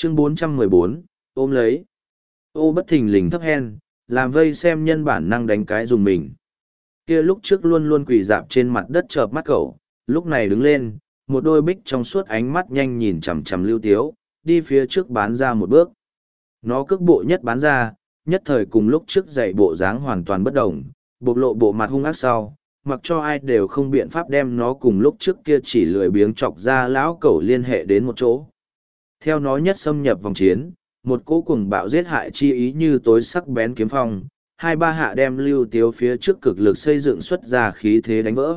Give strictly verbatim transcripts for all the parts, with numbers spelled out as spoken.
Chương bốn trăm mười bốn, ôm lấy. Ô bất thình lình thấp hen, làm vây xem nhân bản năng đánh cái dùng mình. Kia lúc trước luôn luôn quỳ dạp trên mặt đất chợp mắt cậu, lúc này đứng lên, một đôi bích trong suốt ánh mắt nhanh nhìn chằm chằm Lưu Tiếu, đi phía trước bán ra một bước. Nó cước bộ nhất bán ra, nhất thời cùng lúc trước dạy bộ dáng hoàn toàn bất đồng, bộc lộ bộ mặt hung ác sau, mặc cho ai đều không biện pháp đem nó cùng lúc trước kia chỉ lười biếng chọc ra lão cẩu liên hệ đến một chỗ. Theo nó nhất xâm nhập vòng chiến, một cỗ cuồng bạo giết hại chi ý như tối sắc bén kiếm phong, hai ba hạ đem Lưu Tiếu phía trước cực lực xây dựng xuất ra khí thế đánh vỡ.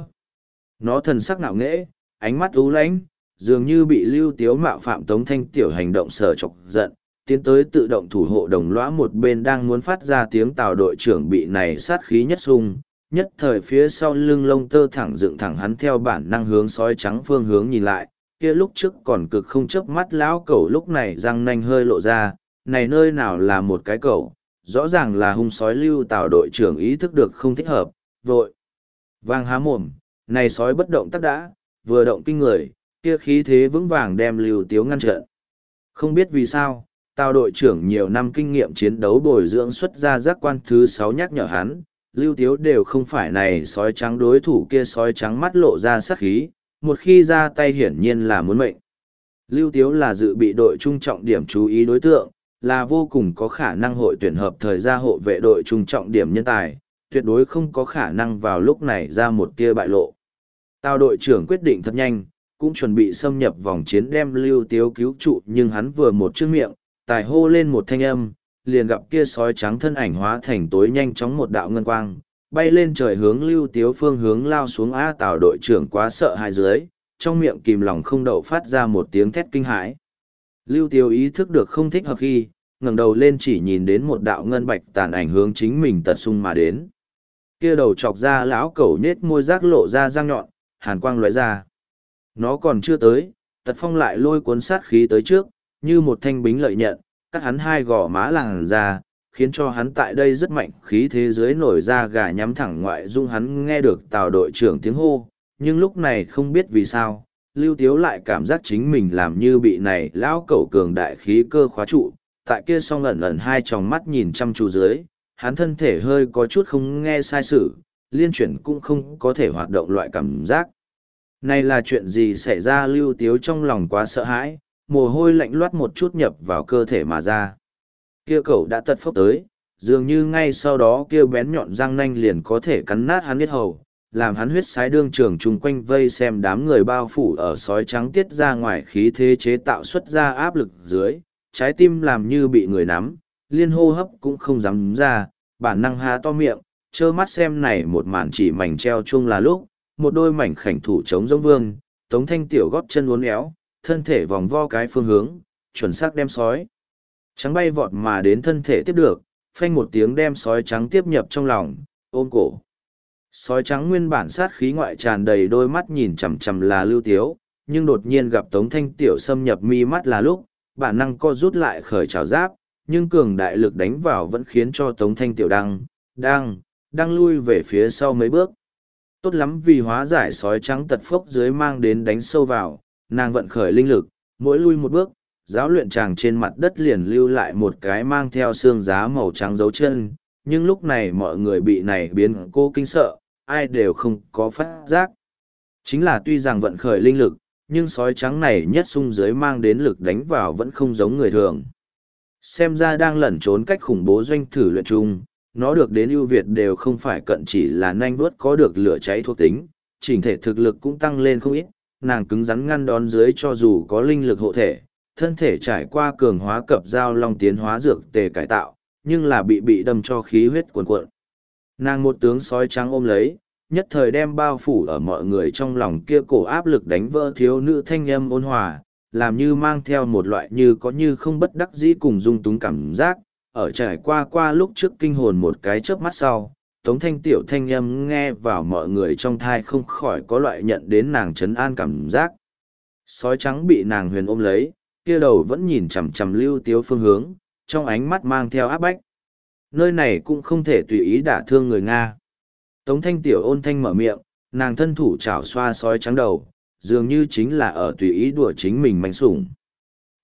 Nó thần sắc ngạo nghễ, ánh mắt u lãnh, dường như bị Lưu Tiếu mạo phạm Tống Thanh Tiểu hành động sở chọc giận, tiến tới tự động thủ hộ đồng lõa một bên đang muốn phát ra tiếng tào đội trưởng bị này sát khí nhất sung, nhất thời phía sau lưng lông tơ thẳng dựng thẳng hắn theo bản năng hướng sói trắng phương hướng nhìn lại, kia lúc trước còn cực không chớp mắt lão cẩu lúc này răng nanh hơi lộ ra, này nơi nào là một cái cẩu, rõ ràng là hung sói Lưu tào đội trưởng ý thức được không thích hợp, vội vang há mồm, này sói bất động tắc đã, vừa động kinh người, kia khí thế vững vàng đem Lưu Tiếu ngăn trận. Không biết vì sao, Tào đội trưởng nhiều năm kinh nghiệm chiến đấu bồi dưỡng xuất ra giác quan thứ sáu nhắc nhở hắn, Lưu Tiếu đều không phải này sói trắng đối thủ kia sói trắng mắt lộ ra sát khí, một khi ra tay hiển nhiên là muốn mệnh. Lưu Tiếu là dự bị đội trung trọng điểm chú ý đối tượng, là vô cùng có khả năng hội tuyển hợp thời ra hộ vệ đội trung trọng điểm nhân tài, tuyệt đối không có khả năng vào lúc này ra một tia bại lộ. Tào đội trưởng quyết định thật nhanh, cũng chuẩn bị xâm nhập vòng chiến đem Lưu Tiếu cứu trụ nhưng hắn vừa một chữ miệng, tài hô lên một thanh âm, liền gặp kia sói trắng thân ảnh hóa thành tối nhanh chóng một đạo ngân quang, bay lên trời hướng Lưu Tiếu phương hướng lao xuống. A Tào đội trưởng quá sợ hãi dưới, trong miệng kìm lòng không đậu phát ra một tiếng thét kinh hãi. Lưu Tiếu ý thức được không thích hợp khi, ngẩng đầu lên chỉ nhìn đến một đạo ngân bạch tàn ảnh hướng chính mình tật sung mà đến. Kia đầu chọc ra lão cẩu nết môi rác lộ ra răng nhọn, hàn quang lóe ra. Nó còn chưa tới, Tật Phong lại lôi cuốn sát khí tới trước, như một thanh bính lợi nhận, cắt hắn hai gò má làn ra, khiến cho hắn tại đây rất mạnh khí thế giới nổi ra gà nhắm thẳng ngoại dung. Hắn nghe được Tào đội trưởng tiếng hô, nhưng lúc này không biết vì sao, Lưu Tiếu lại cảm giác chính mình làm như bị này lão cẩu cường đại khí cơ khóa trụ, tại kia song ẩn ẩn hai tròng mắt nhìn chăm chú dưới, hắn thân thể hơi có chút không nghe sai sự, liên chuyển cũng không có thể hoạt động loại cảm giác. Này là chuyện gì xảy ra? Lưu Tiếu trong lòng quá sợ hãi, mồ hôi lạnh loát một chút nhập vào cơ thể mà ra. Kia cậu đã tật phốc tới, dường như ngay sau đó kia bén nhọn răng nanh liền có thể cắn nát hắn huyết hầu, làm hắn huyết sái đương trường chung quanh vây xem đám người bao phủ ở sói trắng tiết ra ngoài khí thế chế tạo xuất ra áp lực dưới, trái tim làm như bị người nắm, liên hô hấp cũng không dám ra, bản năng há to miệng, trơ mắt xem này một màn chỉ mảnh treo chung là lúc, một đôi mảnh khảnh thủ chống giống vương, Tống Thanh Tiểu gót chân uốn éo, thân thể vòng vo cái phương hướng, chuẩn xác đem sói trắng bay vọt mà đến thân thể tiếp được, phanh một tiếng đem sói trắng tiếp nhập trong lòng, ôm cổ. Sói trắng nguyên bản sát khí ngoại tràn đầy đôi mắt nhìn chằm chằm là Lưu Tiếu, nhưng đột nhiên gặp Tống Thanh Tiểu xâm nhập mi mắt là lúc, bản năng co rút lại khởi trào giáp, nhưng cường đại lực đánh vào vẫn khiến cho Tống Thanh Tiểu đang, đang, đang lui về phía sau mấy bước. Tốt lắm vì hóa giải sói trắng tật phốc dưới mang đến đánh sâu vào, nàng vận khởi linh lực, mỗi lui một bước, giáo luyện chàng trên mặt đất liền lưu lại một cái mang theo xương giá màu trắng dấu chân, nhưng lúc này mọi người bị này biến cô kinh sợ, ai đều không có phát giác. Chính là tuy rằng vận khởi linh lực, nhưng sói trắng này nhất sung dưới mang đến lực đánh vào vẫn không giống người thường. Xem ra đang lẩn trốn cách khủng bố doanh thử luyện chung, nó được đến ưu việt đều không phải cận chỉ là nanh vuốt có được lửa cháy thuộc tính, chỉnh thể thực lực cũng tăng lên không ít, nàng cứng rắn ngăn đón dưới cho dù có linh lực hộ thể, thân thể trải qua cường hóa cập giao long tiến hóa dược tề cải tạo, nhưng là bị bị đâm cho khí huyết cuồn cuộn. Nàng một tướng sói trắng ôm lấy, nhất thời đem bao phủ ở mọi người trong lòng kia cổ áp lực đánh vỡ thiếu nữ thanh âm ôn hòa, làm như mang theo một loại như có như không bất đắc dĩ cùng dung túng cảm giác, ở trải qua qua lúc trước kinh hồn một cái chớp mắt sau, Tống Thanh Tiểu thanh âm nghe vào mọi người trong thai không khỏi có loại nhận đến nàng trấn an cảm giác. Sói trắng bị nàng huyền ôm lấy, kia đầu vẫn nhìn chằm chằm Lưu Tiếu phương hướng, trong ánh mắt mang theo áp bách. Nơi này cũng không thể tùy ý đả thương người Nga. Tống Thanh Tiểu ôn thanh mở miệng, nàng thân thủ chảo xoa sói trắng đầu, dường như chính là ở tùy ý đùa chính mình manh sủng.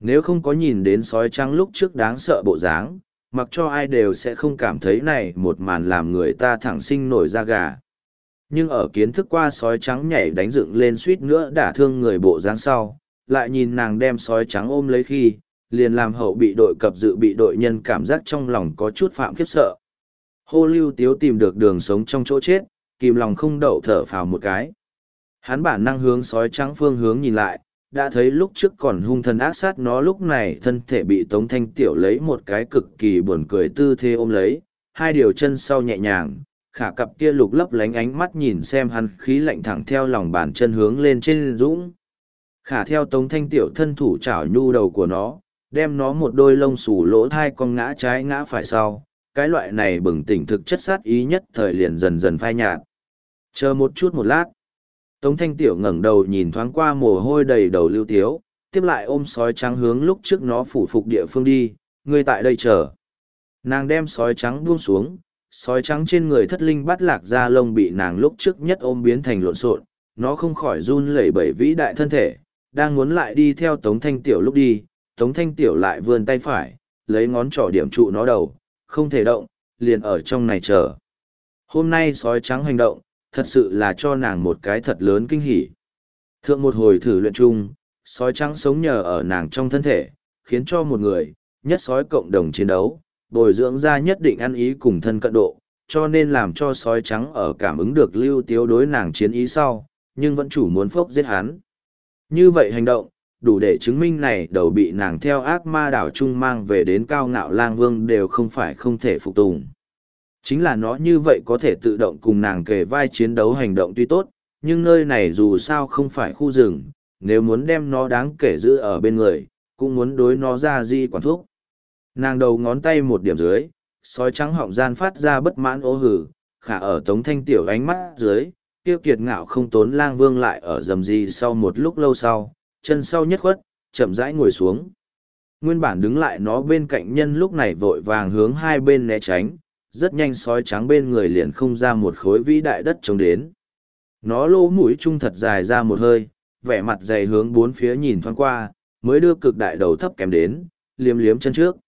Nếu không có nhìn đến sói trắng lúc trước đáng sợ bộ dáng, mặc cho ai đều sẽ không cảm thấy này một màn làm người ta thẳng sinh nổi da gà. Nhưng ở kiến thức qua sói trắng nhảy đánh dựng lên suýt nữa đả thương người bộ dáng sau, lại nhìn nàng đem sói trắng ôm lấy khi, liền làm hậu bị đội cập dự bị đội nhân cảm giác trong lòng có chút phạm khiếp sợ. Hô Lưu Tiếu tìm được đường sống trong chỗ chết, kìm lòng không đậu thở phào một cái. Hắn bản năng hướng sói trắng phương hướng nhìn lại, đã thấy lúc trước còn hung thần ác sát nó lúc này thân thể bị Tống Thanh Tiểu lấy một cái cực kỳ buồn cười tư thế ôm lấy, hai điều chân sau nhẹ nhàng, khả cặp kia lục lấp lánh ánh mắt nhìn xem hắn khí lạnh thẳng theo lòng bàn chân hướng lên trên dũng. Khả theo Tống Thanh Tiểu thân thủ chảo nhu đầu của nó, đem nó một đôi lông xù lỗ thai con ngã trái ngã phải sau, cái loại này bừng tỉnh thực chất sát ý nhất thời liền dần dần phai nhạt. Chờ một chút một lát. Tống Thanh Tiểu ngẩng đầu nhìn thoáng qua mồ hôi đầy đầu Lưu Tiếu, tiếp lại ôm sói trắng hướng lúc trước nó phủ phục địa phương đi, ngươi tại đây chờ. Nàng đem sói trắng buông xuống, sói trắng trên người thất linh bắt lạc ra lông bị nàng lúc trước nhất ôm biến thành lộn xộn, nó không khỏi run lẩy bẩy vĩ đại thân thể, đang muốn lại đi theo Tống Thanh Tiểu lúc đi, Tống Thanh Tiểu lại vươn tay phải, lấy ngón trỏ điểm trụ nó đầu, không thể động, liền ở trong này chờ. Hôm nay sói trắng hành động, thật sự là cho nàng một cái thật lớn kinh hỉ. Thượng một hồi thử luyện chung, sói trắng sống nhờ ở nàng trong thân thể, khiến cho một người, nhất sói cộng đồng chiến đấu, bồi dưỡng ra nhất định ăn ý cùng thân cận độ, cho nên làm cho sói trắng ở cảm ứng được Lưu Tiếu đối nàng chiến ý sau, nhưng vẫn chủ muốn phốc giết hắn. Như vậy hành động, đủ để chứng minh này đầu bị nàng theo ác ma đảo trung mang về đến cao ngạo lang vương đều không phải không thể phục tùng. Chính là nó như vậy có thể tự động cùng nàng kề vai chiến đấu hành động tuy tốt, nhưng nơi này dù sao không phải khu rừng, nếu muốn đem nó đáng kể giữ ở bên người, cũng muốn đối nó ra di quản thuốc. Nàng đầu ngón tay một điểm dưới, sói trắng họng gian phát ra bất mãn ố hử, khả ở Tống Thanh Tiểu ánh mắt dưới, tiêu kiệt ngạo không tốn lang vương lại ở dầm gì sau một lúc lâu sau, chân sau nhất khuất, chậm rãi ngồi xuống. Nguyên bản đứng lại nó bên cạnh nhân lúc này vội vàng hướng hai bên né tránh, rất nhanh sói trắng bên người liền không ra một khối vĩ đại đất trống đến. Nó lỗ mũi trung thật dài ra một hơi, vẻ mặt dày hướng bốn phía nhìn thoáng qua, mới đưa cực đại đầu thấp kém đến, liếm liếm chân trước.